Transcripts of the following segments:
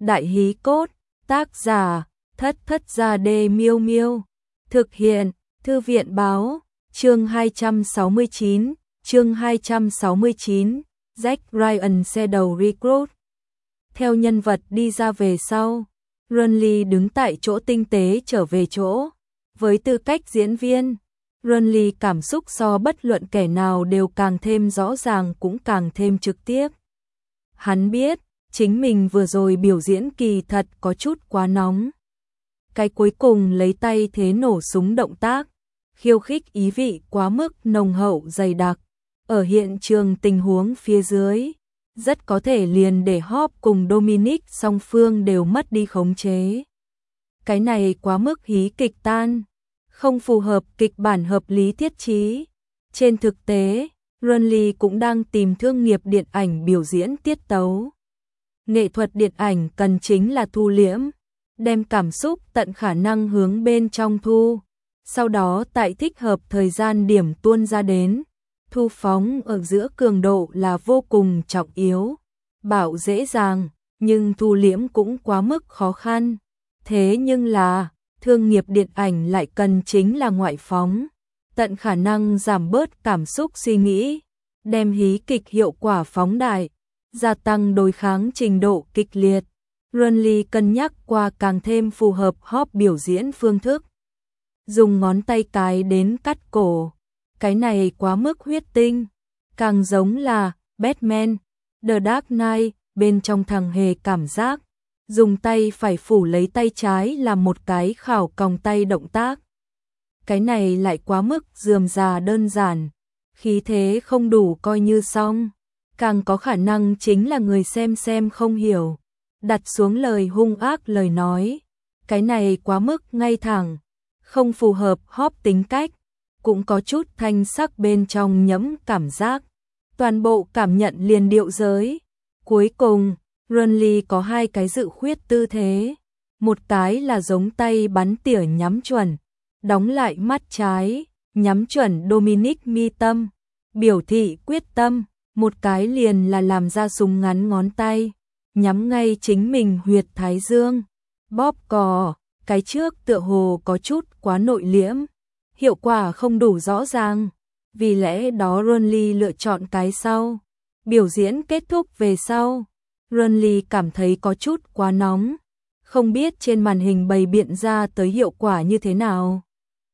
Đại hí cốt, tác giả, Thất Thất Gia Đê Miêu Miêu. Thực hiện, Thư viện báo, chương 269, Jack Ryan xe đầu recruit. Theo nhân vật đi ra về sau, Renly đứng tại chỗ tinh tế trở về chỗ. Với tư cách diễn viên, Renly cảm xúc so bất luận kẻ nào đều càng thêm rõ ràng cũng càng thêm trực tiếp. Hắn biết, chính mình vừa rồi biểu diễn kỳ thật có chút quá nóng. Cái cuối cùng lấy tay thế nổ súng động tác, khiêu khích ý vị quá mức nồng hậu dày đặc. Ở hiện trường tình huống phía dưới, rất có thể liền để Hope cùng Dominic song phương đều mất đi khống chế. Cái này quá mức hí kịch tan, không phù hợp kịch bản hợp lý thiết trí. Trên thực tế, Renly cũng đang tìm thương nghiệp điện ảnh biểu diễn tiết tấu. Nghệ thuật điện ảnh cần chính là thu liễm, đem cảm xúc tận khả năng hướng bên trong thu, sau đó tại thích hợp thời gian điểm tuôn ra đến. Thu phóng ở giữa cường độ là vô cùng trọng yếu, bảo dễ dàng, nhưng thu liễm cũng quá mức khó khăn. Thế nhưng là, thương nghiệp điện ảnh lại cần chính là ngoại phóng, tận khả năng giảm bớt cảm xúc suy nghĩ, đem hí kịch hiệu quả phóng đại, gia tăng đối kháng trình độ kịch liệt. Renly cân nhắc qua càng thêm phù hợp Hope biểu diễn phương thức. Dùng ngón tay cái đến cắt cổ. Cái này quá mức huyết tinh, càng giống là Batman, The Dark Knight, bên trong thằng hề cảm giác. Dùng tay phải phủ lấy tay trái làm một cái khảo còng tay động tác. Cái này lại quá mức rườm rà đơn giản, khí thế không đủ coi như xong. Càng có khả năng chính là người xem không hiểu, đặt xuống lời hung ác lời nói. Cái này quá mức ngay thẳng, không phù hợp Hope tính cách, cũng có chút thanh sắc bên trong nhẫm cảm giác. Toàn bộ cảm nhận liền điệu giới. Cuối cùng, Renly có hai cái dự khuyết tư thế. Một cái là giống tay bắn tỉa nhắm chuẩn, đóng lại mắt trái, nhắm chuẩn Dominic mi tâm, biểu thị quyết tâm. Một cái liền là làm ra súng ngắn ngón tay, nhắm ngay chính mình huyệt thái dương, bóp cò. Cái trước tựa hồ có chút quá nội liễm, hiệu quả không đủ rõ ràng, vì lẽ đó Renly lựa chọn cái sau. Biểu diễn kết thúc về sau, Renly cảm thấy có chút quá nóng, không biết trên màn hình bày biện ra tới hiệu quả như thế nào.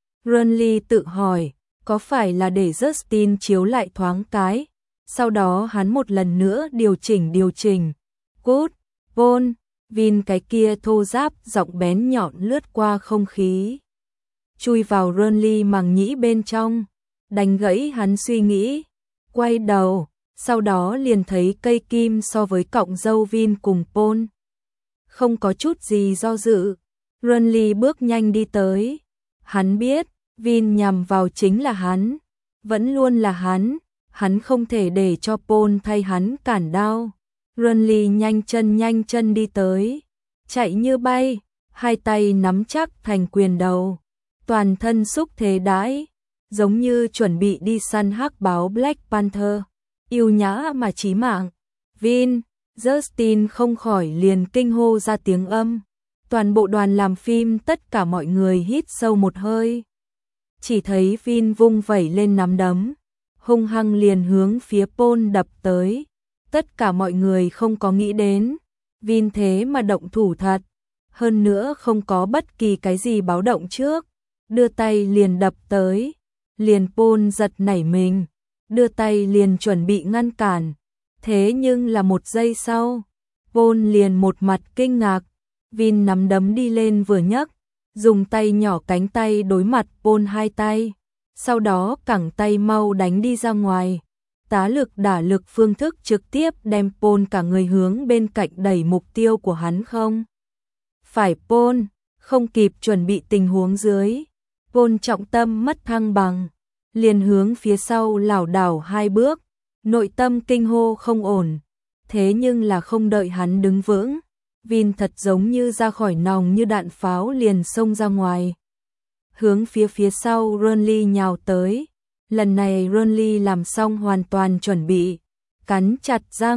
Renly tự hỏi, có phải là để Justin chiếu lại thoáng cái, sau đó hắn một lần nữa điều chỉnh. Good, Paul, Vin cái kia thô ráp giọng bén nhọn lướt qua không khí, chui vào Renly màng nhĩ bên trong, đánh gãy hắn suy nghĩ. Quay đầu, sau đó liền thấy cây kim so với cọng dâu Vin cùng Paul. Không có chút gì do dự, Renly bước nhanh đi tới. Hắn biết, Vin nhằm vào chính là hắn, vẫn luôn là hắn không thể để cho Paul thay hắn cản đao. Renly nhanh chân đi tới, chạy như bay, hai tay nắm chắc thành quyền đầu, toàn thân xúc thế đãi, giống như chuẩn bị đi săn hắc báo Black Panther, yêu nhã mà chí mạng. Vin, Justin không khỏi liền kinh hô ra tiếng âm. Toàn bộ đoàn làm phim tất cả mọi người hít sâu một hơi. Chỉ thấy Vin vung vẩy lên nắm đấm, hung hăng liền hướng phía Paul đập tới. Tất cả mọi người không có nghĩ đến, Vin thế mà động thủ thật, hơn nữa không có bất kỳ cái gì báo động trước, đưa tay liền đập tới. Liền Paul giật nảy mình, đưa tay liền chuẩn bị ngăn cản, thế nhưng là một giây sau, Paul liền một mặt kinh ngạc. Vin nắm đấm đi lên vừa nhấc, dùng tay nhỏ cánh tay đối mặt Paul hai tay, sau đó cẳng tay mau đánh đi ra ngoài. Tá lực đả lực phương thức trực tiếp đem Paul cả người hướng bên cạnh đẩy mục tiêu của hắn không. Phải Paul, không kịp chuẩn bị tình huống dưới. Paul trọng tâm mất thăng bằng, liền hướng phía sau lảo đảo hai bước, nội tâm kinh hô không ổn. Thế nhưng là không đợi hắn đứng vững, Vin thật giống như ra khỏi nòng như đạn pháo liền xông ra ngoài. Hướng phía sau Renly nhào tới. Lần này Renly làm xong hoàn toàn chuẩn bị, cắn chặt răng,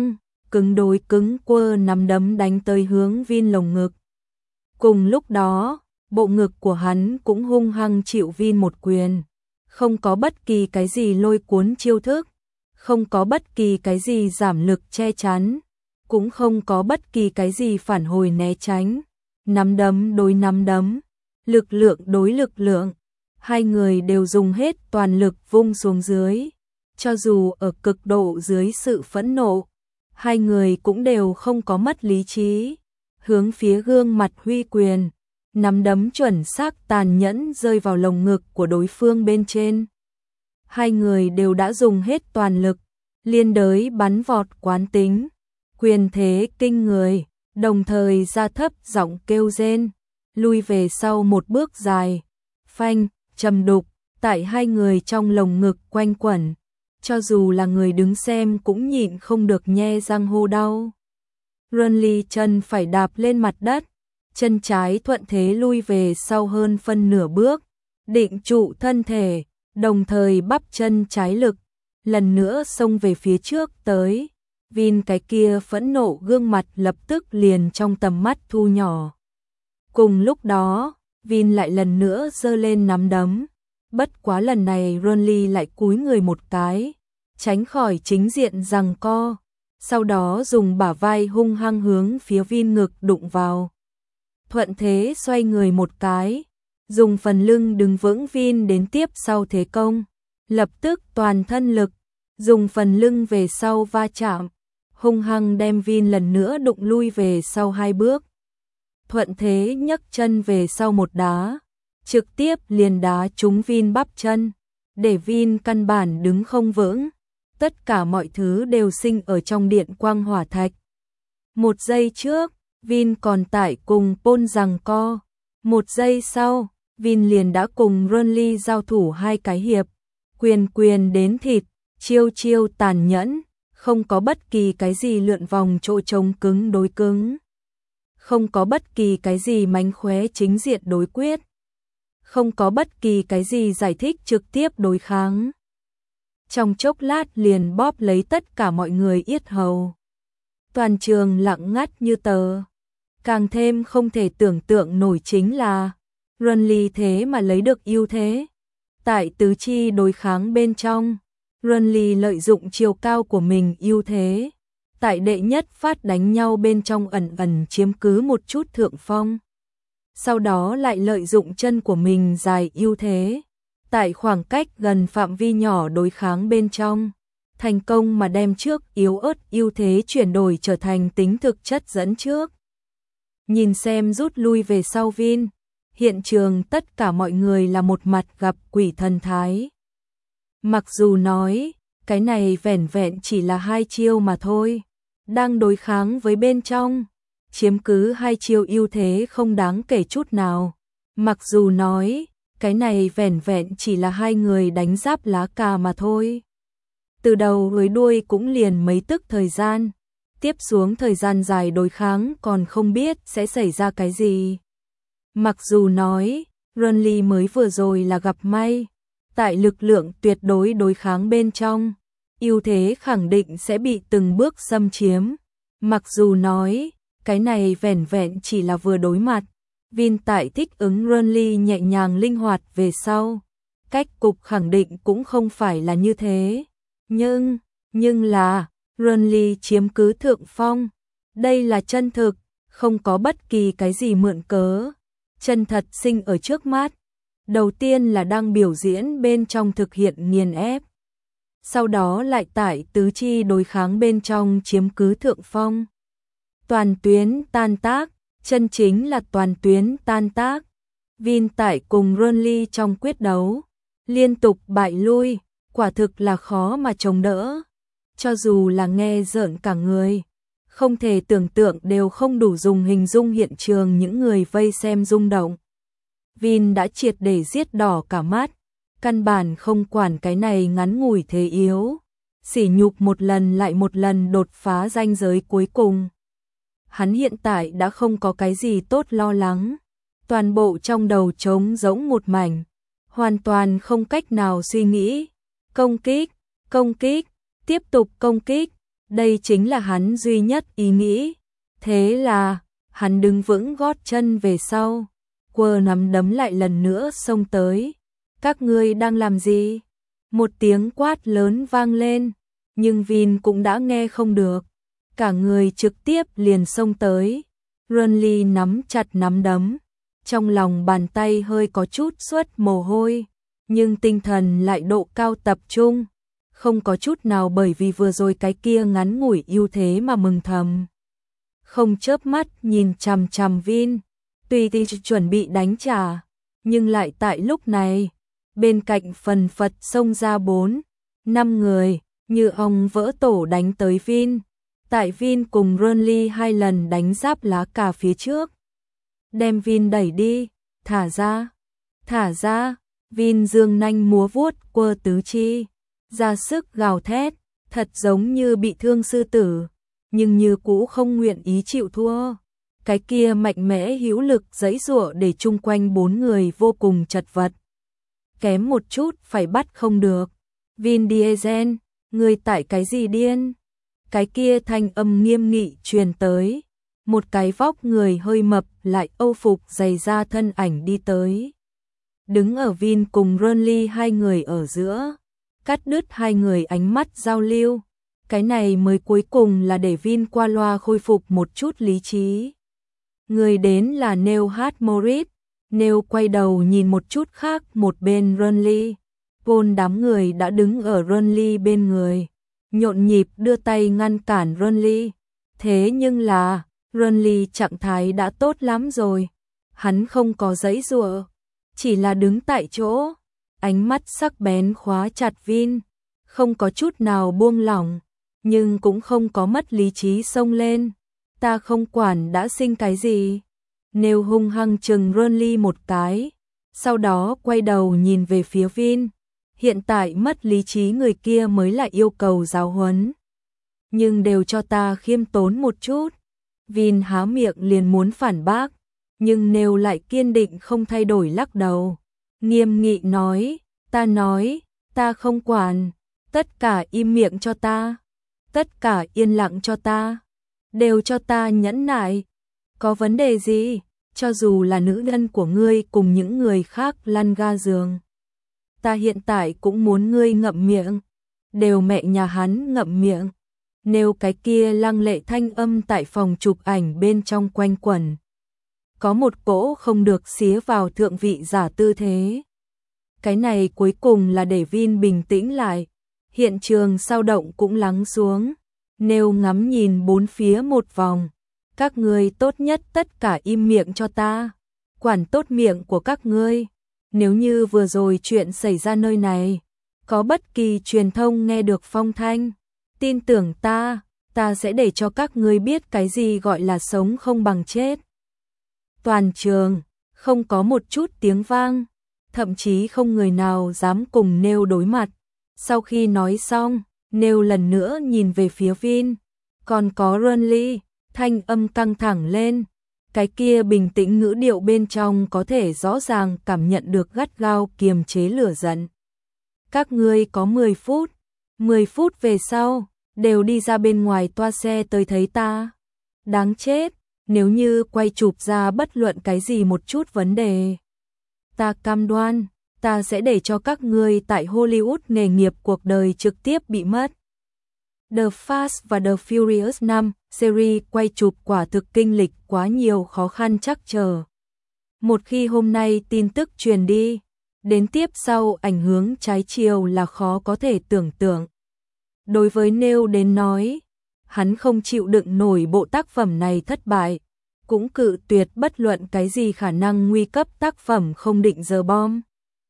cứng đối cứng quơ nắm đấm đánh tới hướng Vin lồng ngực. Cùng lúc đó, bộ ngực của hắn cũng hung hăng chịu Vin một quyền. Không có bất kỳ cái gì lôi cuốn chiêu thức, không có bất kỳ cái gì giảm lực che chắn, cũng không có bất kỳ cái gì phản hồi né tránh. Nắm đấm đối nắm đấm, lực lượng đối lực lượng, hai người đều dùng hết toàn lực vung xuống dưới. Cho dù ở cực độ dưới sự phẫn nộ, hai người cũng đều không có mất lý trí, hướng phía gương mặt huy quyền, nắm đấm chuẩn xác tàn nhẫn rơi vào lồng ngực của đối phương bên trên. Hai người đều đã dùng hết toàn lực, liên đới bắn vọt quán tính, quyền thế kinh người, đồng thời ra thấp giọng kêu rên, lui về sau một bước dài, phanh, trầm đục, tại hai người trong lồng ngực quanh quẩn, cho dù là người đứng xem cũng nhịn không được nhe răng hô đau. Renly chân phải đạp lên mặt đất, chân trái thuận thế lui về sau hơn phân nửa bước, định trụ thân thể, đồng thời bắp chân trái lực, lần nữa xông về phía trước tới. Vin cái kia phẫn nộ gương mặt lập tức liền trong tầm mắt thu nhỏ. Cùng lúc đó, Vin lại lần nữa giơ lên nắm đấm. Bất quá lần này Renly lại cúi người một cái, tránh khỏi chính diện giằng co, sau đó dùng bả vai hung hăng hướng phía Vin ngực đụng vào. Thuận thế xoay người một cái, dùng phần lưng đứng vững Vin đến tiếp sau thế công, lập tức toàn thân lực, dùng phần lưng về sau va chạm, hung hăng đem Vin lần nữa đụng lui về sau hai bước. Thuận thế nhấc chân về sau một đá, trực tiếp liền đá trúng Vin bắp chân, để Vin căn bản đứng không vững. Tất cả mọi thứ đều sinh ở trong điện quang hỏa thạch. Một giây trước, Vin còn tại cùng Paul giằng co. Một giây sau, Vin liền đã cùng Renly giao thủ hai cái hiệp. Quyền quyền đến thịt, chiêu chiêu tàn nhẫn, không có bất kỳ cái gì lượn vòng chỗ trống cứng đối cứng. Không có bất kỳ cái gì mánh khóe chính diện đối quyết. Không có bất kỳ cái gì giải thích trực tiếp đối kháng. Trong chốc lát liền bóp lấy tất cả mọi người yết hầu. Toàn trường lặng ngắt như tờ. Càng thêm không thể tưởng tượng nổi chính là Renly thế mà lấy được ưu thế. Tại tứ chi đối kháng bên trong, Renly lợi dụng chiều cao của mình ưu thế. Tại đệ nhất phát đánh nhau bên trong ẩn ẩn chiếm cứ một chút thượng phong. Sau đó lại lợi dụng chân của mình dài ưu thế. Tại khoảng cách gần phạm vi nhỏ đối kháng bên trong, thành công mà đem trước yếu ớt ưu thế chuyển đổi trở thành tính thực chất dẫn trước. Nhìn xem rút lui về sau Vin, hiện trường tất cả mọi người là một mặt gặp quỷ thần thái. Mặc dù nói, cái này vẻn vẹn chỉ là hai chiêu mà thôi, đang đối kháng với bên trong, chiếm cứ hai chiêu ưu thế không đáng kể chút nào. Mặc dù nói, cái này vẻn vẹn chỉ là hai người đánh giáp lá cà mà thôi. Từ đầu với đuôi cũng liền mấy tức thời gian, tiếp xuống thời gian dài đối kháng còn không biết sẽ xảy ra cái gì. Mặc dù nói, Renly mới vừa rồi là gặp may, tại lực lượng tuyệt đối đối kháng bên trong, ưu thế khẳng định sẽ bị từng bước xâm chiếm. Mặc dù nói, cái này vẻn vẹn chỉ là vừa đối mặt. Vin tại thích ứng Renly nhẹ nhàng linh hoạt về sau, cách cục khẳng định cũng không phải là như thế. Nhưng là, Renly chiếm cứ thượng phong. Đây là chân thực, không có bất kỳ cái gì mượn cớ. Chân thật sinh ở trước mắt. Đầu tiên là đang biểu diễn bên trong thực hiện nghiền ép. Sau đó lại tại tứ chi đối kháng bên trong chiếm cứ thượng phong. Toàn tuyến tan tác. Chân chính là toàn tuyến tan tác. Vin tại cùng Renly trong quyết đấu, liên tục bại lui, quả thực là khó mà chống đỡ. Cho dù là nghe rợn cả người, không thể tưởng tượng đều không đủ dùng hình dung hiện trường những người vây xem rung động. Vin đã triệt để giết đỏ cả mắt, căn bản không quản cái này ngắn ngủi thế yếu, sỉ nhục một lần lại một lần đột phá ranh giới cuối cùng. Hắn hiện tại đã không có cái gì tốt lo lắng, toàn bộ trong đầu trống rỗng một mảnh, hoàn toàn không cách nào suy nghĩ. Công kích, tiếp tục công kích, Đây chính là hắn duy nhất ý nghĩ. Thế là, hắn đứng vững gót chân về sau, quơ nắm đấm lại lần nữa xông tới. Các ngươi đang làm gì? Một tiếng quát lớn vang lên, nhưng Vin cũng đã nghe không được. Cả người trực tiếp liền xông tới. Renly nắm chặt nắm đấm, trong lòng bàn tay hơi có chút xuất mồ hôi, nhưng tinh thần lại độ cao tập trung, không có chút nào bởi vì vừa rồi cái kia ngắn ngủi ưu thế mà mừng thầm. Không chớp mắt nhìn chằm chằm Vin, tuy chuẩn bị đánh trả, nhưng lại tại lúc này, bên cạnh phần phật xông ra 4, 5 người, như ong vỡ tổ đánh tới Vin. Tại Vin cùng Renly 2 lần đánh giáp lá cà phía trước. Đem Vin đẩy đi, thả ra, Vin dương nanh múa vuốt quơ tứ chi, ra sức gào thét, thật giống như bị thương sư tử, nhưng như cũ không nguyện ý chịu thua. Cái kia mạnh mẽ hữu lực giãy giụa để chung quanh 4 người vô cùng chật vật. Kém một chút phải bắt không được. Vin Diesel, ngươi tại cái gì điên? Cái kia thanh âm nghiêm nghị truyền tới, một cái vóc người hơi mập lại âu phục dày da thân ảnh đi tới. Đứng ở Vin cùng Renly 2 người ở giữa, cắt đứt 2 người ánh mắt giao lưu. Cái này mới cuối cùng là để Vin qua loa khôi phục một chút lý trí. Người đến là Neil Morris. Neil quay đầu nhìn một chút khác một bên Renly. Paul đám người đã đứng ở Renly bên người, nhộn nhịp đưa tay ngăn cản Renly. Thế nhưng là, Renly trạng thái đã tốt lắm rồi. Hắn không có giãy giụa, chỉ là đứng tại chỗ, ánh mắt sắc bén khóa chặt Vin, không có chút nào buông lỏng, nhưng cũng không có mất lý trí xông lên. Ta không quản đã sinh cái gì. Neil hung hăng chừng Renly một cái, sau đó quay đầu nhìn về phía Vin. Hiện tại mất lý trí người kia mới lại yêu cầu giáo huấn. Nhưng đều cho ta khiêm tốn một chút. Vin há miệng liền muốn phản bác, nhưng Neil lại kiên định không thay đổi lắc đầu. Nghiêm nghị nói, ta không quản, tất cả im miệng cho ta, tất cả yên lặng cho ta, đều cho ta nhẫn nại. Có vấn đề gì, cho dù là nữ nhân của ngươi cùng những người khác lăn ga giường. Ta hiện tại cũng muốn ngươi ngậm miệng, đều mẹ nhà hắn ngậm miệng. Nếu cái kia lăng lệ thanh âm tại phòng chụp ảnh bên trong quanh quẩn. Có một cỗ không được xía vào thượng vị giả tư thế. Cái này cuối cùng là để Vin bình tĩnh lại. Hiện trường sao động cũng lắng xuống. Nếu ngắm nhìn bốn phía một vòng. Các ngươi tốt nhất tất cả im miệng cho ta. Quản tốt miệng của các ngươi. Nếu như vừa rồi chuyện xảy ra nơi này, có bất kỳ truyền thông nghe được phong thanh, tin tưởng ta sẽ để cho các ngươi biết cái gì gọi là sống không bằng chết. Toàn trường, không có một chút tiếng vang, thậm chí không người nào dám cùng Neil đối mặt. Sau khi nói xong, Neil lần nữa nhìn về phía Vin, còn có Renly, thanh âm căng thẳng lên. Cái kia bình tĩnh ngữ điệu bên trong có thể rõ ràng cảm nhận được gắt gao kiềm chế lửa giận. Các ngươi có 10 phút, 10 phút về sau, đều đi ra bên ngoài toa xe tới thấy ta. Đáng chết, nếu như quay chụp ra bất luận cái gì một chút vấn đề. Ta cam đoan, ta sẽ để cho các ngươi tại Hollywood nghề nghiệp cuộc đời trực tiếp bị mất. The Fast và The Furious 5 series quay chụp quả thực kinh lịch quá nhiều khó khăn trắc trở. Một khi hôm nay tin tức truyền đi, đến tiếp sau ảnh hưởng trái chiều là khó có thể tưởng tượng. Đối với Neil đến nói, hắn không chịu đựng nổi bộ tác phẩm này thất bại, cũng cự tuyệt bất luận cái gì khả năng nguy cấp tác phẩm không định giờ bom.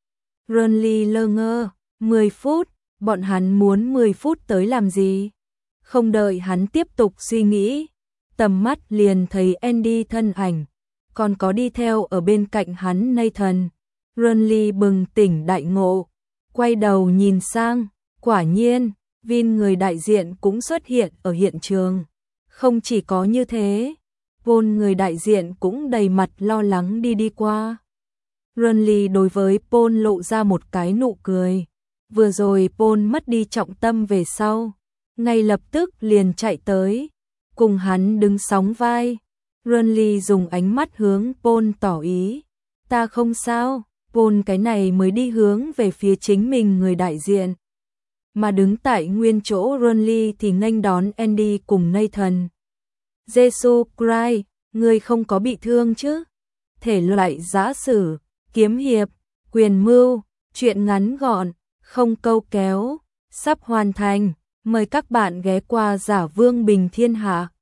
Renly lơ ngơ, 10 phút, bọn hắn muốn 10 phút tới làm gì? Không đợi hắn tiếp tục suy nghĩ, tầm mắt liền thấy Andy thân ảnh, còn có đi theo ở bên cạnh hắn Nathan. Renly bừng tỉnh đại ngộ, quay đầu nhìn sang, quả nhiên, Vin người đại diện cũng xuất hiện ở hiện trường. Không chỉ có như thế, Paul người đại diện cũng đầy mặt lo lắng đi qua. Renly đối với Paul lộ ra một cái nụ cười. Vừa rồi Paul mất đi trọng tâm về sau, ngay lập tức liền chạy tới, cùng hắn đứng sóng vai. Renly dùng ánh mắt hướng Paul tỏ ý, ta không sao. Paul cái này mới đi hướng về phía chính mình người đại diện. Mà đứng tại nguyên chỗ Renly thì nghênh đón Andy cùng Nathan. Jesus Christ, ngươi không có bị thương chứ? Thể loại giã sử, kiếm hiệp, quyền mưu, truyện ngắn gọn, không câu kéo, sắp hoàn thành. Mời các bạn ghé qua Giả Vương Bình Thiên Hạ.